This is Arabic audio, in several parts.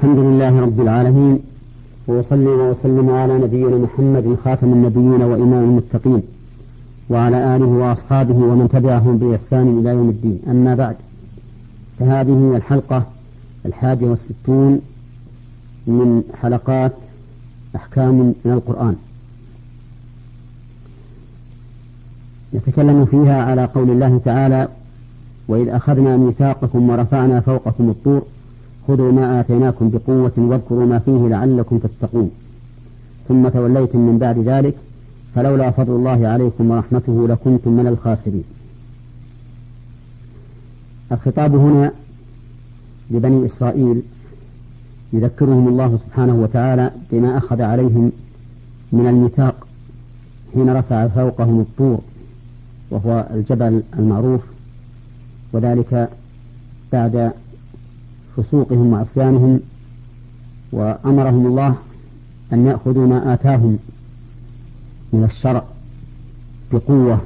الحمد لله رب العالمين، وصلي وسلم على نبينا محمد خاتم النبيين وإمام المتقين، وعلى آله وأصحابه ومن تبعهم بإحسان إلى يوم الدين. أما بعد، فهذه الحلقة 61 من حلقات أحكام من القرآن، نتكلم فيها على قول الله تعالى: وإذ أخذنا ميثاقكم ورفعنا فوقكم الطور خذوا ما آتيناكم بقوة واذكروا ما فيه لعلكم تتقون، ثم توليتم من بعد ذلك فلولا فضل الله عليكم ورحمته لكنتم من الخاسرين. الخطاب هنا لبني إسرائيل، يذكرهم الله سبحانه وتعالى بما أخذ عليهم من الميثاق حين رفع فوقهم الطور، وهو الجبل المعروف، وذلك بعد فسوقهم وعصيانهم، وأمرهم الله أن يأخذوا ما آتاهم من الشرع بقوة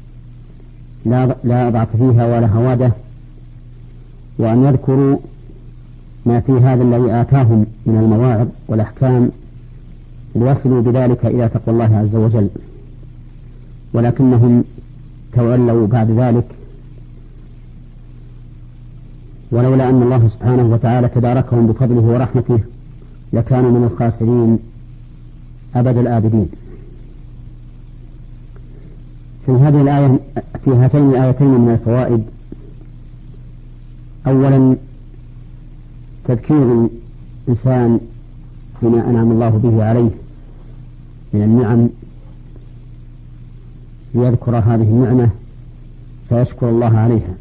لا ضعف فيها ولا هوادة، وأن يذكروا ما في هذا الذي آتاهم من المواعظ والأحكام ليصلوا بذلك إلى تقوى الله عز وجل، ولكنهم تولوا بعد ذلك، ولولا أن الله سبحانه وتعالى تباركهم بفضله ورحمته لكانوا من الخاسرين أبد الآبدين. في هاتين الآيتين من الفوائد: أولا تذكير الإنسان بما أنعم الله به عليه من النعم، ليذكر هذه النعمة فيشكر الله عليها،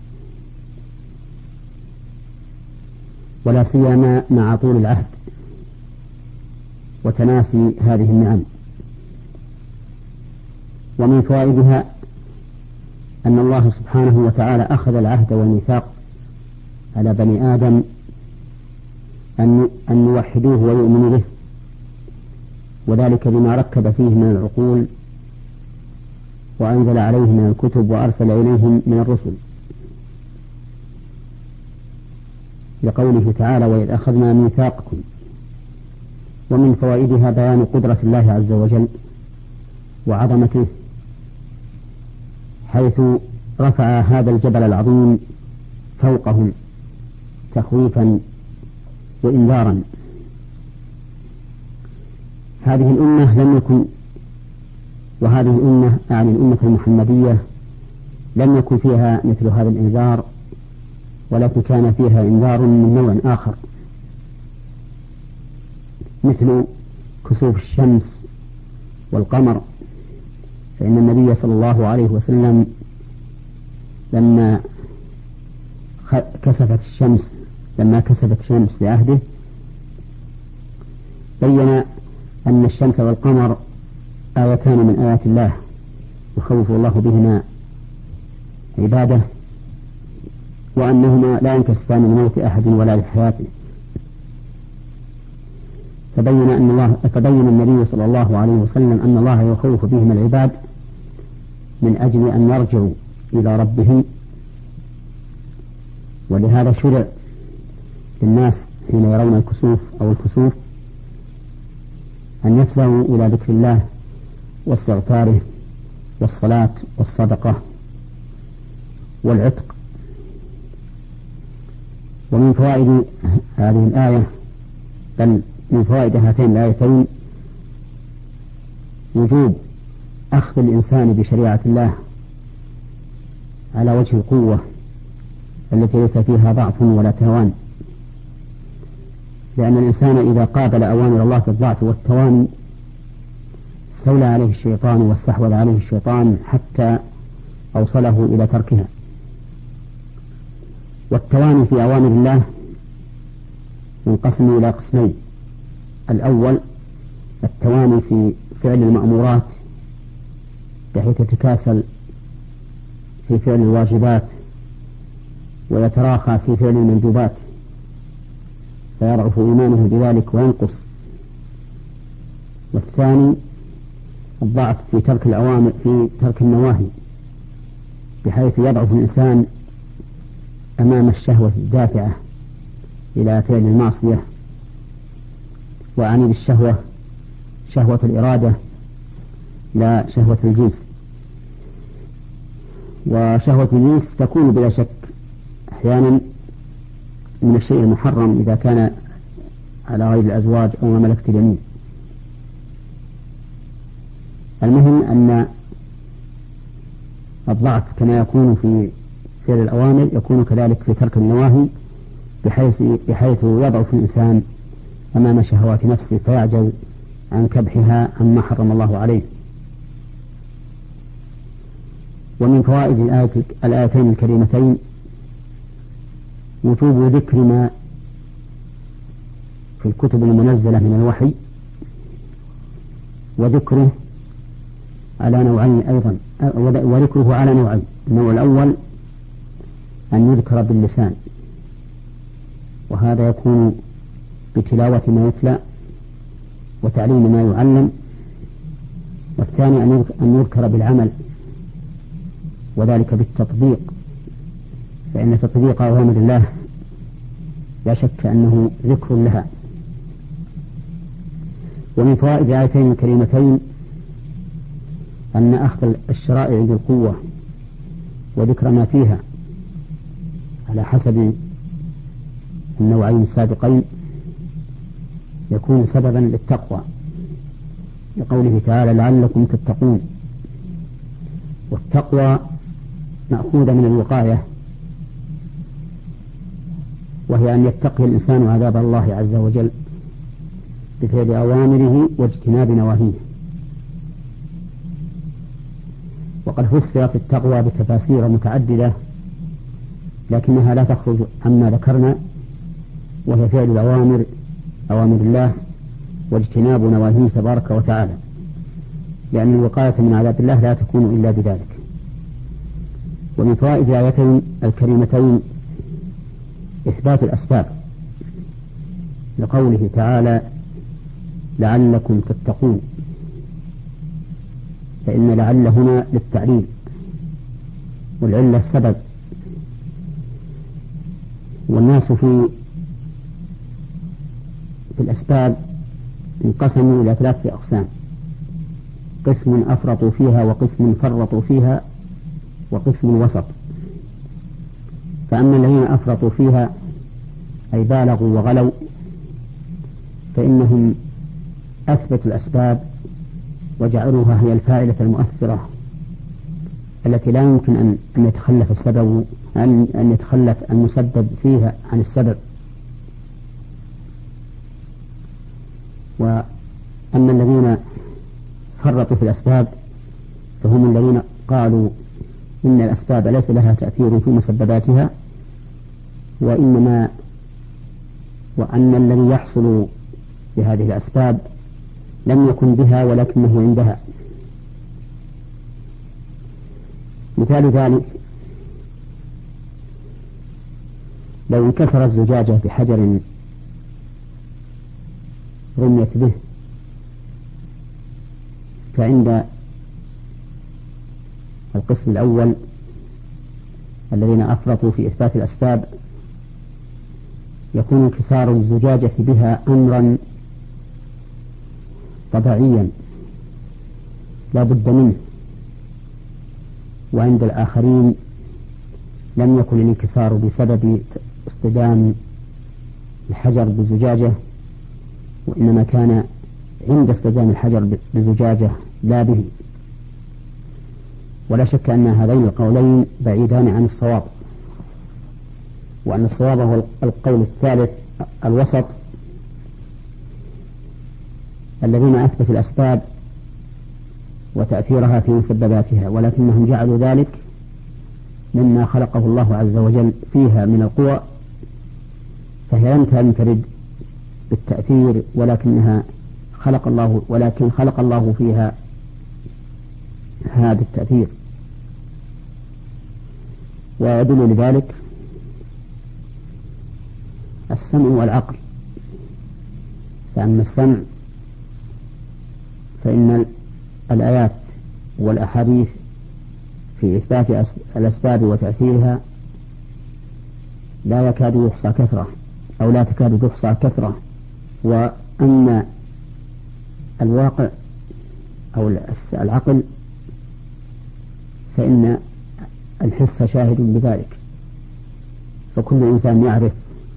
ولا سيما مع طول العهد وتناسي هذه النعم. ومن فوائدها أن الله سبحانه وتعالى أخذ العهد والميثاق على بني آدم أن يوحدوه ويؤمنوا به، وذلك بما ركب فيه من العقول وأنزل عليه من الكتب وأرسل إليهم من الرسل، لقوله تعالى: وإذ أخذنا ميثاقكم. ومن فوائدها بيان قدرة الله عز وجل وعظمته، حيث رفع هذا الجبل العظيم فوقهم تخويفا وإنذارا. هذه الأمة وهذه الأمة يعني الأمة المحمدية لم يكن فيها مثل هذا الإنذار، ولكن كان فيها إنذار من نوع آخر، مثل كسوف الشمس والقمر. فإن النبي صلى الله عليه وسلم لما كسفت الشمس بعهده بين أن الشمس والقمر آيتان من آيات الله يخوف الله بهما عباده، وأنهما لا ينكسفان لموت أحد ولا لحياته. فبين النبي صلى الله عليه وسلم أن الله يخوف بهما العباد من أجل أن يرجعوا إلى ربهم، ولهذا شرع للناس حين يرون الكسوف أو الكسوف أن يفزعوا إلى ذكر الله واستغفاره والصلاة والصدقة والعتق. ومن فوائد هذه الآية، بل من فوائد هاتين الآيتين، وجوب أخذ الإنسان بشريعة الله على وجه القوة التي ليس فيها ضعف ولا توان، لأن الإنسان إذا قابل أوامر الله في الضعف والتواني استولى عليه الشيطان واستحوذ عليه الشيطان حتى أوصله إلى تركها. والتواني في أوامر الله ينقسم إلى قسمين: الأول التواني في فعل المأمورات بحيث يتكاسل في فعل الواجبات ويتراخى في فعل المندوبات فيضعف إيمانه بذلك وينقص. والثاني الضعف في ترك الأوامر، في ترك النواهي، بحيث يضعف الإنسان أمام الشهوة الدافعة إلى فعل المعصية وأعني بالشهوة شهوة الإرادة لا شهوة الجنس. وشهوة الجنس تكون بلا شك أحيانا من الشيء المحرم إذا كان على غير الأزواج أو ما ملكت اليمين. المهم أن الضعف كما يكون في فعل الأوامر يكون كذلك في ترك النواهي، بحيث يضعف الإنسان أمام شهوات نفسه فيعجز عن كبحها عما حرم الله عليه. ومن فوائد الآيتين الكريمتين وجوب ذكر ما في الكتب المنزلة من الوحي، وذكره على نوعين أيضا، وذكره على نوعين. النوع الأول أن يذكر باللسان، وهذا يكون بتلاوة ما يتلى وتعليم ما يعلم. والثاني أن يذكر بالعمل، وذلك بالتطبيق، فإن تطبيق أوامر الله لا شك أنه ذكر لها. ومن فوائد الآيتين الكريمتين أن أخذ الشرائع بالقوة وذكر ما فيها على حسب النوعين السابقين يكون سببا للتقوى، لقوله تعالى لعلكم تتقون. والتقوى مأخوذة من الوقاية، وهي أن يتقي الإنسان عذاب الله عز وجل بفعل أوامره واجتناب نواهيه. وقد فسرت التقوى بتفاسير متعددة، لكنها لا تخرج عما ذكرنا، وهي فعل الأوامر أوامر الله واجتناب نواهيه تبارك وتعالى، لأن الوقاية من عذاب الله لا تكون إلا بذلك. ومن فوائد الآيتين الكريمتين إثبات الأسباب، لقوله تعالى لعلكم تتقون، فإن لعل هنا للتعليل، والعلة السبب. والناس في الأسباب انقسموا إلى 3 أقسام: قسم أفرطوا فيها، وقسم فرطوا فيها، وقسم وسط. فأما الذين أفرطوا فيها أي بالغوا وغلوا فإنهم أثبتوا الأسباب وجعلوها هي الفاعلة المؤثرة التي لا يمكن أن يتخلف السبب أن يتخلف المسبب فيها عن السبب. وأما الذين فرطوا في الأسباب فهم الذين قالوا إن الأسباب ليس لها تأثير في مسبباتها، وأن الذي يحصل بهذه الأسباب لم يكن بها ولكنه عندها. مثال ذلك لو انكسرت زجاجة بحجر رميت به، فعند القسم الأول الذين أفرطوا في إثبات الأسباب يكون انكسار الزجاجة بها أمرا طبيعيا لا بد منه، وعند الآخرين لم يكن الانكسار بسبب اصطدام الحجر بالزجاجة، وإنما كان عند اصطدام الحجر بالزجاجة لا به. ولا شك أن هذين القولين بعيدان عن الصواب، وأن الصواب هو القول الثالث الوسط، الذين أثبتوا الأسباب وتأثيرها في مسبباتها، ولكنهم جعلوا ذلك مما خلقه الله عز وجل فيها من القوى، فهي لم تنفرد بالتأثير ولكن خلق الله فيها هذا التأثير. ويدل لذلك السمع والعقل. فأما السمع فإن الآيات والأحاديث في إثبات الأسباب وتأثيرها لا يكاد يحصى كثرة، أو لا تكاد تحصى كثرة، أن الواقع أو العقل فإن الحس شاهد بذلك، فكل إنسان يعرف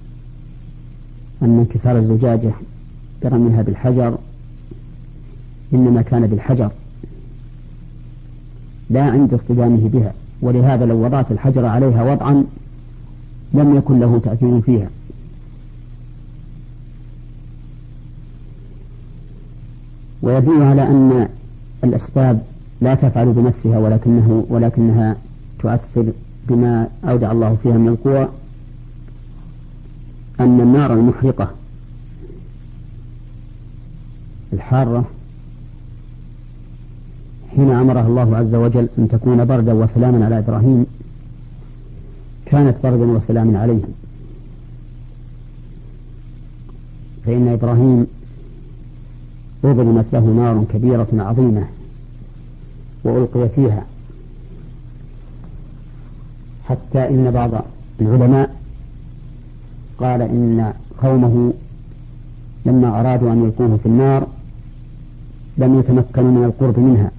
أن انكسار الزجاجة برميها بالحجر إنما كان بالحجر لا عند اصطدامه بها، ولهذا لو وضعت الحجر عليها وضعا لم يكن له تأثير فيها. ويدل على أن الأسباب لا تفعل بنفسها ولكنها تؤثر بما أودع الله فيها من القوى، أن النار المحرقة الحارة حين أمرها الله عز وجل أن تكون بردا وسلاما على إبراهيم كانت بردا وسلاما عليهم، فإن إبراهيم أضرمت له نار كبيرة عظيمة وألقي فيها، حتى إن بعض العلماء قال إن قومه لما أرادوا أن يلقوه في النار لم يتمكنوا من القرب منها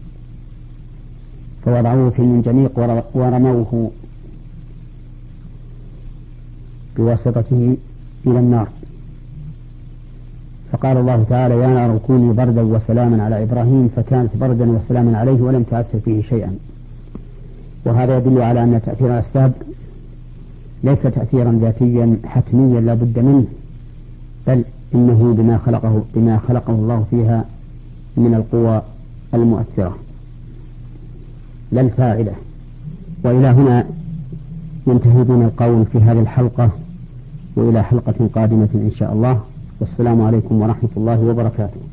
فوضعوه في المنجنيق ورموه بواسطته إلى النار، فقال الله تعالى: يا نار كوني بردا وسلاما على إبراهيم، فكانت بردا وسلاما عليه ولم تؤثر فيه شيئا. وهذا يدل على أن تأثير الأسباب ليس تأثيرا ذاتيا حتميا لا بد منه، بل إنه بما خلقه الله فيها من القوى المؤثرة لا الفاعلة. وإلى هنا ينتهي بنا القول في هذه الحلقة، وإلى حلقة قادمة إن شاء الله، والسلام عليكم ورحمة الله وبركاته.